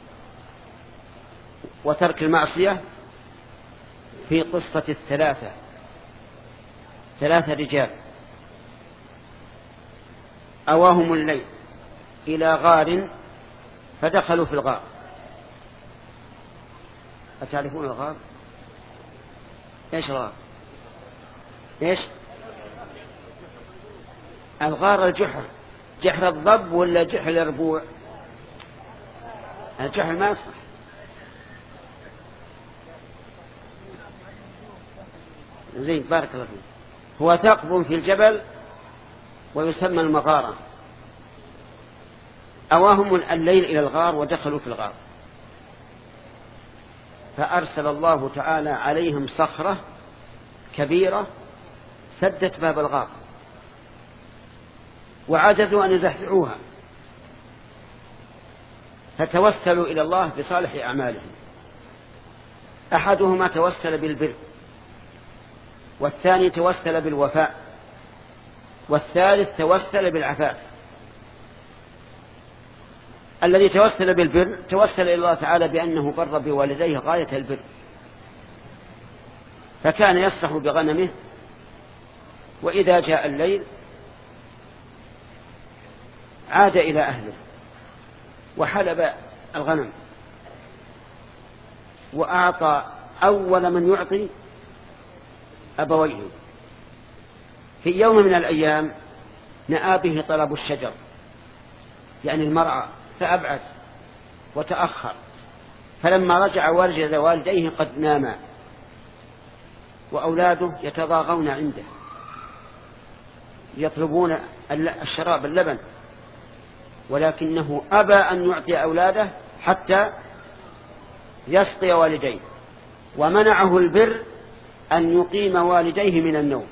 وترك المعصية في قصة الثلاثة ثلاثة رجال أواهم الليل إلى غار فدخلوا في الغار. أتعرفون الغار؟ إيش الغار؟ إيش الغار؟ الجحر، جحر الضب ولا جحر الربوع؟ الجحر ما يصح. زين بارك الله فيك. هو ثقب في الجبل ويسمى المغارة. أواهم الليل إلى الغار ودخلوا في الغار، فأرسل الله تعالى عليهم صخرة كبيرة سدت باب الغار وعجزوا أن يزحزحوها، فتوسلوا إلى الله بصالح أعمالهم. أحدهما توسل بالبر، والثاني توسل بالوفاء، والثالث توسل بالعفاف. الذي توسل بالبر توسل إلى الله تعالى بأنه بر بوالديه غاية البر، فكان يسرح بغنمه وإذا جاء الليل عاد إلى أهله وحلب الغنم وأعطى أول من يعطي أبويه. في يوم من الأيام نأى به طلب الشجر يعني المرعى فأبعد وتأخر، فلما رجع وجد والديه قد ناما وأولاده يتضاغون عنده يطلبون الشراب اللبن، ولكنه أبى أن يعطي أولاده حتى يسقي والديه، ومنعه البر أن يقيم والديه من النوم.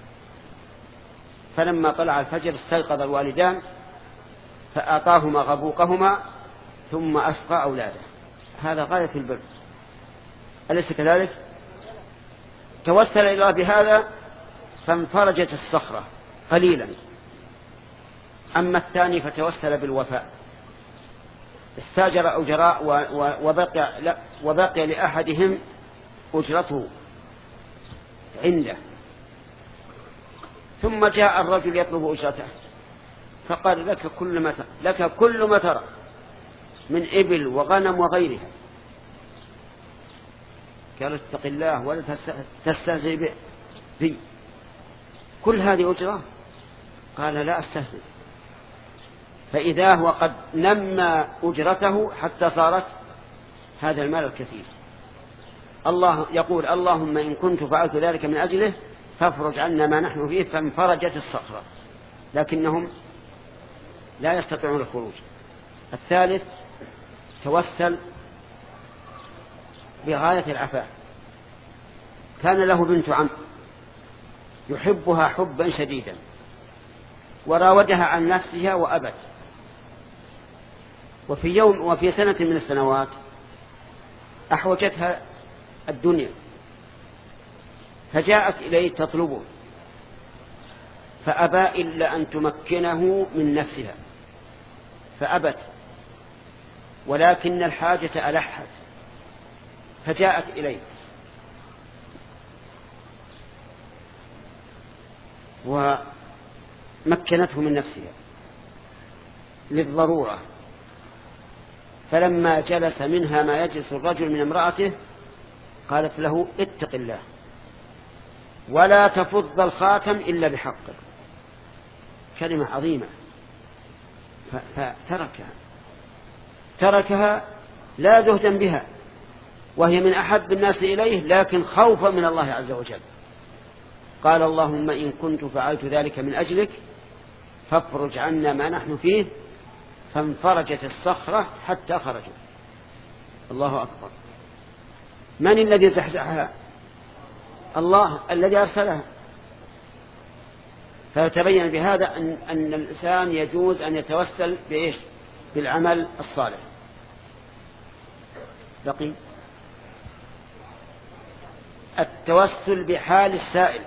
فلما طلع الفجر استيقظ الوالدان فأعطاهما غبوقهما ثم أسقى أولاده. هذا غاية البر، أليس كذلك؟ توسل إلى الله بهذا فانفرجت الصخرة قليلا. أما الثاني فتوسل بالوفاء، استاجر أجراء وبقي, لا وبقي لأحدهم أجرته عنده، ثم جاء الرجل يطلب أجرته فقال لك كل ما لك كل ما ترى من إبل وغنم وغيرها. قال اتق الله ولا تستهزئ بي، كل هذه أجرة؟ قال لا أستهزئ. فإذا هو قد نمى أجرته حتى صارت هذا المال الكثير. الله يقول اللهم إن كنت فعلت ذلك من أجله فافرج عنا ما نحن فيه، فانفرجت الصخرة، لكنهم لا يستطيعون الخروج. الثالث توسل بغاية العفاف. كان له بنت عم يحبها حبا شديدا وراودها عن نفسها وأبت، وفي يوم وفي سنة من السنوات أحوجتها الدنيا فجاءت إليه تطلبه، فأبى إلا أن تمكنه من نفسها فأبت، ولكن الحاجة ألحت فجاءت إليه ومكنته من نفسها للضرورة، فلما جلس منها ما يجلس الرجل من امرأته قالت له اتق الله ولا تفض الخاتم إلا بحقه، كلمة عظيمة، فتركها تركها لا زهدا بها، وهي من أحب الناس إليه، لكن خوفا من الله عز وجل. قال اللهم إن كنت فعلت ذلك من أجلك فافرج عنا ما نحن فيه، فانفرجت الصخرة حتى خرجوا. الله أكبر. من الذي زحزحها؟ الله الذي أرسلها. فتبين بهذا أن, أن الإنسان يجوز أن يتوسل بإيش؟ بالعمل الصالح. بقي التوسل بحال السائل،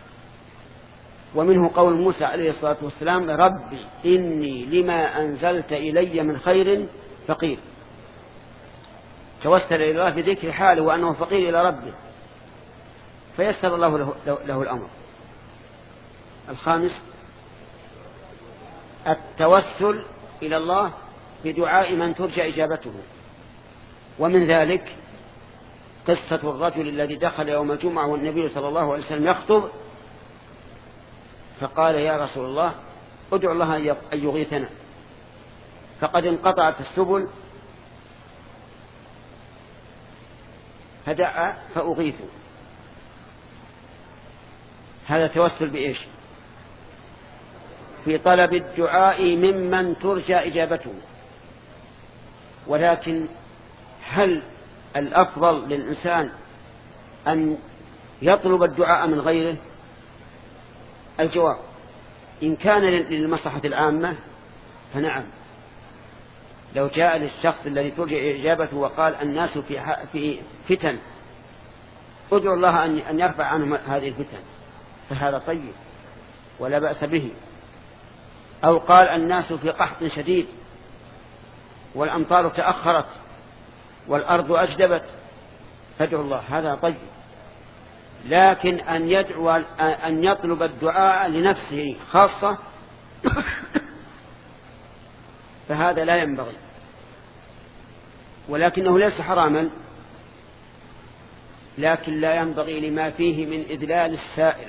ومنه قول موسى عليه الصلاة والسلام ربي إني لما أنزلت إلي من خير فقير. توسل إلى الله بذكر حاله وأنه فقير إلى ربه، فيسر الله له, له الأمر. الخامس التوسل إلى الله بدعاء من ترجى إجابته، ومن ذلك قصة الرجل الذي دخل يوم الجمعة والنبي صلى الله عليه وسلم يخطب، فقال يا رسول الله ادعو الله أن يغيثنا فقد انقطعت السبل، فدعا فأغيثوا. هذا توسل بإيش؟ في طلب الدعاء ممن ترجى إجابته. ولكن هل الأفضل للإنسان أن يطلب الدعاء من غيره؟ الجواب إن كان للمصلحة العامة فنعم. لو جاء للشخص الذي ترجى إجابته وقال الناس في في فتن ادعو الله أن يرفع عنهم هذه الفتن، فهذا طيب ولا بأس به. أو قال الناس في قحط شديد والأمطار تأخرت والأرض أجدبت فادعو الله، هذا طيب. لكن أن يدعو أن يطلب الدعاء لنفسه خاصة فهذا لا ينبغي، ولكنه ليس حراما، لكن لا ينبغي لما فيه من إذلال السائل.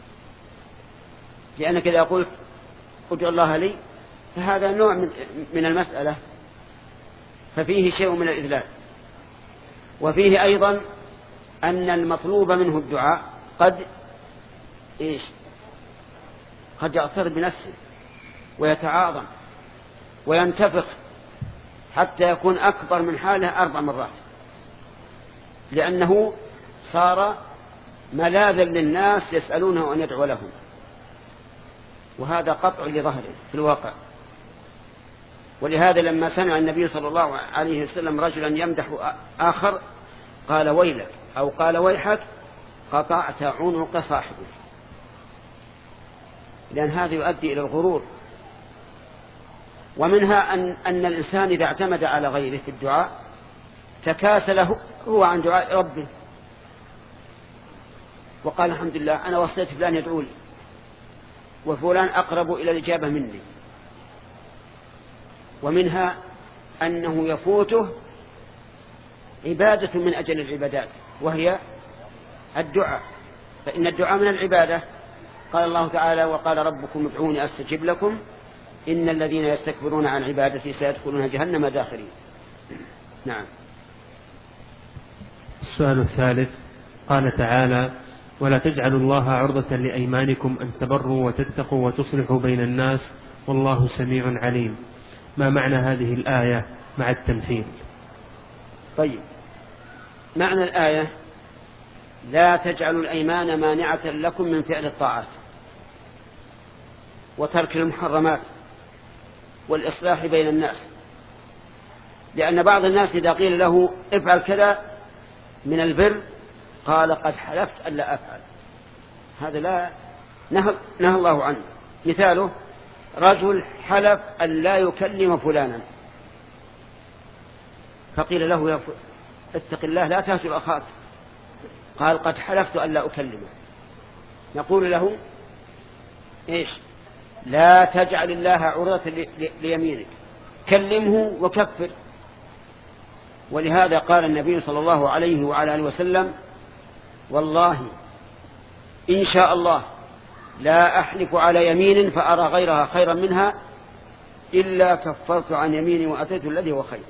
لأنك إذا قلت ادعو الله لي فهذا نوع من المسألة، ففيه شيء من الإذلال. وفيه أيضا أن المطلوب منه الدعاء قد إيش قد يغتر بنفسه ويتعاظم وينتفخ حتى يكون أكبر من حاله أربع مرات، لأنه صار ملاذا للناس يسألونه أن يدعو لهم، وهذا قطع لظهره في الواقع. ولهذا لما سمع النبي صلى الله عليه وسلم رجلا يمدح آخر قال ويلك أو قال ويحك قطعت عنق صاحبه، لأن هذا يؤدي إلى الغرور. ومنها أن, أن الإنسان إذا اعتمد على غيره في الدعاء تكاسل هو عن دعاء ربه وقال الحمد لله أنا وصيت فلان يدعو لي وفلان أقرب إلى الإجابة مني. ومنها أنه يفوته عبادة من أجل العبادات وهي الدعاء، فإن الدعاء من العبادة. قال الله تعالى وقال ربكم ادعوني أستجب لكم إن الذين يستكبرون عن عبادتي سيدخلون جهنم داخرين. نعم. السؤال الثالث قال تعالى ولا تجعلوا الله عرضة لأيمانكم أن تبروا وتتقوا وتصلحوا بين الناس والله سميع عليم. ما معنى هذه الآية مع التمثيل؟ طيب، معنى الآية لا تجعلوا الأيمان مانعة لكم من فعل الطاعات وترك المحرمات والإصلاح بين الناس، لأن بعض الناس إذا قيل له افعل كذا من البر قال قد حلفت ألا أفعل. هذا لا نهى, نهى الله عنه. مثاله رجل حلف أن لا يكلم فلانا فقيل له اتق الله لا تهجر أخاك. قال قد حلفت أن لا أكلمه. نقول له إيش؟ لا تجعل الله عرضة ليمينك، كلمه وكفر. ولهذا قال النبي صلى الله عليه وعلى آله وسلم والله إن شاء الله لا أحلف على يمين فأرى غيرها خيرا منها إلا كفرت عن يميني وأتيت الذي هو خير.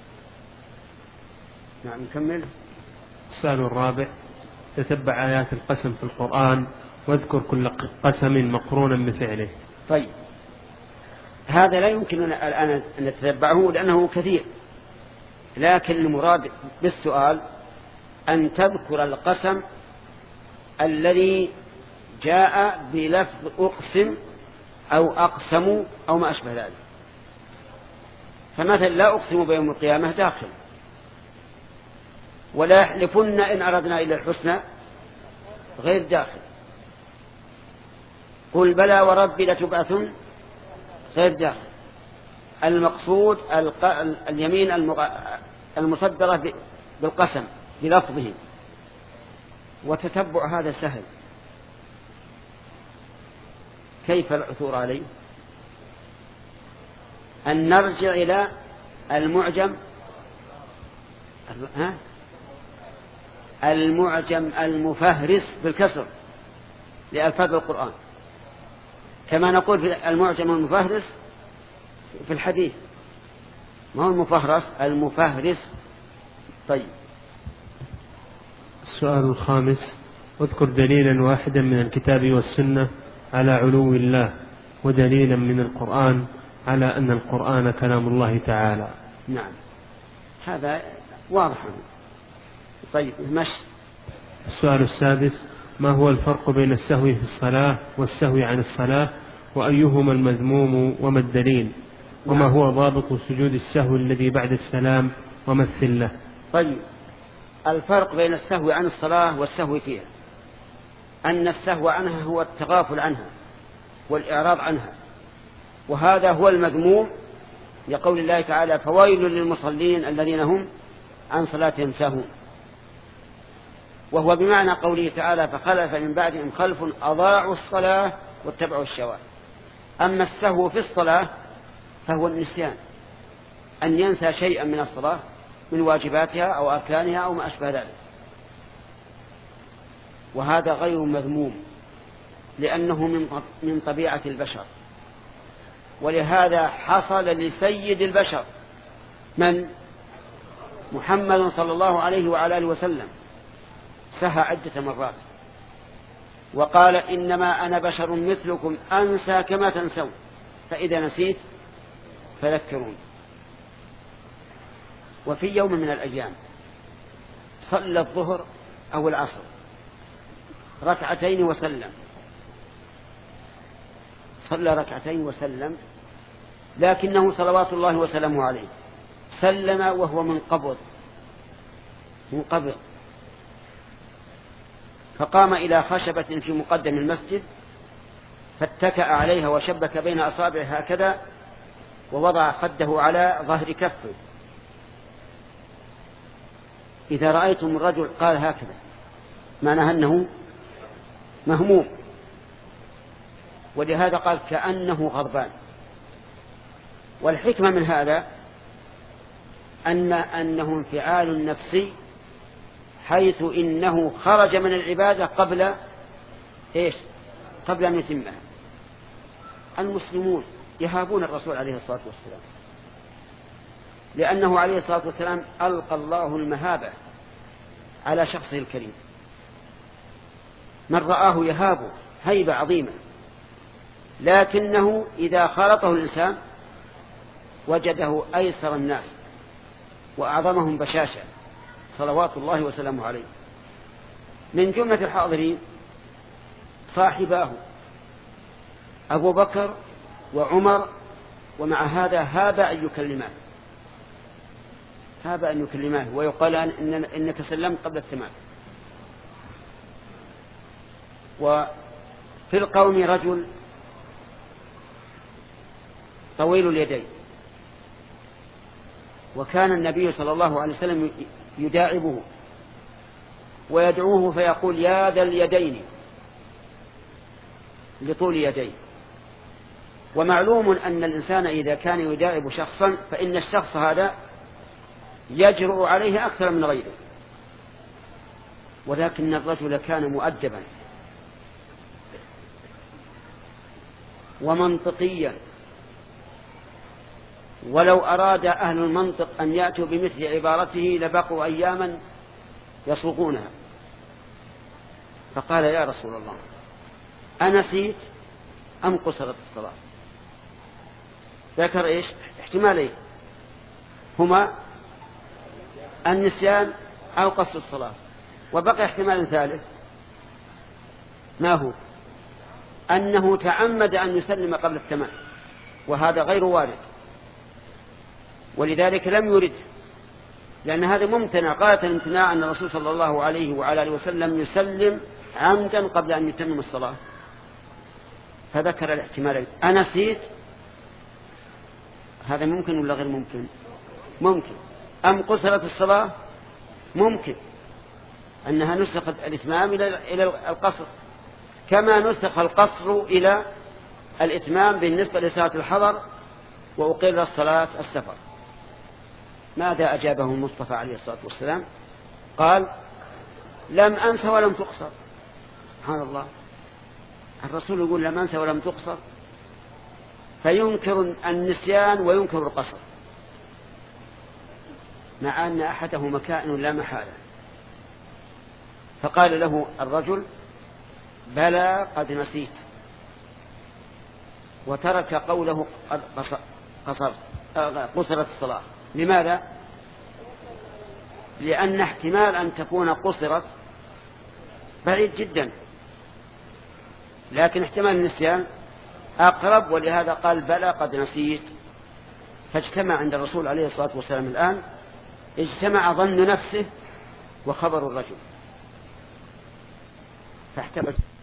نعم نكمل. السؤال الرابع: تتبع آيات القسم في القرآن واذكر كل قسم مقرونا بفعله. طيب هذا لا يمكن الآن أن نتتبعه لأنه كثير، لكن المراد بالسؤال أن تذكر القسم الذي جاء بلفظ أقسم أو أقسم أو ما أشبه ذلك. فمثلا لا أقسم بيوم القيامة داخل، ولا يحلفن إن أردنا إلا الحسنى غير داخل، قل بلى وربي لتبعثن غير داخل. المقصود اليمين المصدرة بالقسم بلفظه، وتتبع هذا سهل. كيف العثور عليه؟ أن نرجع إلى المعجم ها؟ المعجم المفهرس بالكسر لألفاظ القرآن، كما نقول في المعجم المفهرس في الحديث، ما هو المفهرس، المفهرس. طيب السؤال الخامس: اذكر دليلا واحدا من الكتاب والسنة على علو الله، ودليلا من القرآن على أن القرآن كلام الله تعالى. نعم هذا واضح. طيب مش السؤال السادس: ما هو الفرق بين السهو في الصلاة والسهو عن الصلاة، وأيهما المذموم وما الدليل، وما هو ضابط سجود السهو الذي بعد السلام ومثل له؟ طيب الفرق بين السهو عن الصلاة والسهو فيها أن السهو عنها هو التغافل عنها والإعراض عنها، وهذا هو المذموم لقول الله تعالى فويل للمصلين الذين هم عن صلاتهم ساهون، وهو بمعنى قوله تعالى فخلف من بعدهم خلف أضاعوا الصلاة واتبعوا الشهوات. أما السهو في الصلاة فهو النسيان، أن ينسى شيئا من الصلاة من واجباتها أو أركانها أو ما أشبه ذلك، وهذا غير مذموم لأنه من طبيعة البشر. ولهذا حصل لسيد البشر من محمد صلى الله عليه وعلى آله وسلم سهى عدة مرات وقال إنما أنا بشر مثلكم أنسى كما تنسون فإذا نسيت فذكرون. وفي يوم من الأيام صلى الظهر أو العصر ركعتين وسلم، صلى ركعتين وسلم، لكنه صلوات الله وسلامه عليه سلم وهو منقبض منقبض فقام إلى خشبة في مقدم المسجد فاتكأ عليها وشبك بين أصابعه هكذا ووضع خده على ظهر كفه. إذا رأيتم الرجل قال هكذا معناها أنه مهموم، ولهذا قال كأنه غضبان. والحكمة من هذا أن أنه انفعال نفسي، حيث إنه خرج من العبادة قبل إيش؟ قبل أن يتمها. المسلمون يهابون الرسول عليه الصلاة والسلام لأنه عليه الصلاة والسلام ألقى الله المهابة على شخصه الكريم، من رآه يهابه هيبة عظيمة، لكنه إذا خالطه الإنسان وجده أيسر الناس وأعظمهم بشاشة صلوات الله وسلامه عليه. من جملة الحاضرين صاحباه أبو بكر وعمر، ومع هذا هاب أن يكلماه هاب أن يكلماه ويقال إن إنك سلمت قبل التمام. وفي القوم رجل طويل اليدين، وكان النبي صلى الله عليه وسلم يداعبه ويدعوه فيقول يا ذا اليدين لطول يديه. ومعلوم أن الإنسان إذا كان يداعب شخصا فإن الشخص هذا يجرؤ عليه أكثر من غيره، ولكن الرجل كان مؤدبا ومنطقيا، ولو أراد أهل المنطق أن يأتوا بمثل عبارته لبقوا أياما يصوغونها. فقال يا رسول الله أنسيت أم قصرت الصلاة؟ ذكر إيش احتمالين هما النسيان أو قصر الصلاة، وبقي احتمال ثالث ما هو؟ أنه تعمد أن يسلم قبل التمام، وهذا غير وارد، ولذلك لم يرد، لأن هذا ممتنع غاية الامتناع أن الرسول صلى الله عليه وعلى آله وسلم يسلم عمدا قبل أن يتمم الصلاة. فذكر الاحتمالين أنسيت، هذا ممكن ولا غير ممكن؟ ممكن. أم قصرت الصلاة؟ ممكن أنها نسخت الإتمام إلى القصر، كما نسخ القصر إلى الإتمام بالنسبة لصلاة الحضر وأقر الصلاة السفر. ماذا أجابه المصطفى عليه الصلاة والسلام؟ قال لم أنس ولم تقصر. سبحان الله، الرسول يقول لم أنس ولم تقصر، فينكر النسيان وينكر القصر، مع أن أحدهما كائن لا محالة. فقال له الرجل بلى قد نسيت، وترك قوله قصرت قصرت الصلاة. لماذا؟ لأن احتمال أن تكون قصرت بعيد جدا، لكن احتمال النسيان أقرب، ولهذا قال بلى قد نسيت. فاجتمع عند الرسول عليه الصلاة والسلام الآن، اجتمع ظن نفسه وخبر الرجل، فاحتمل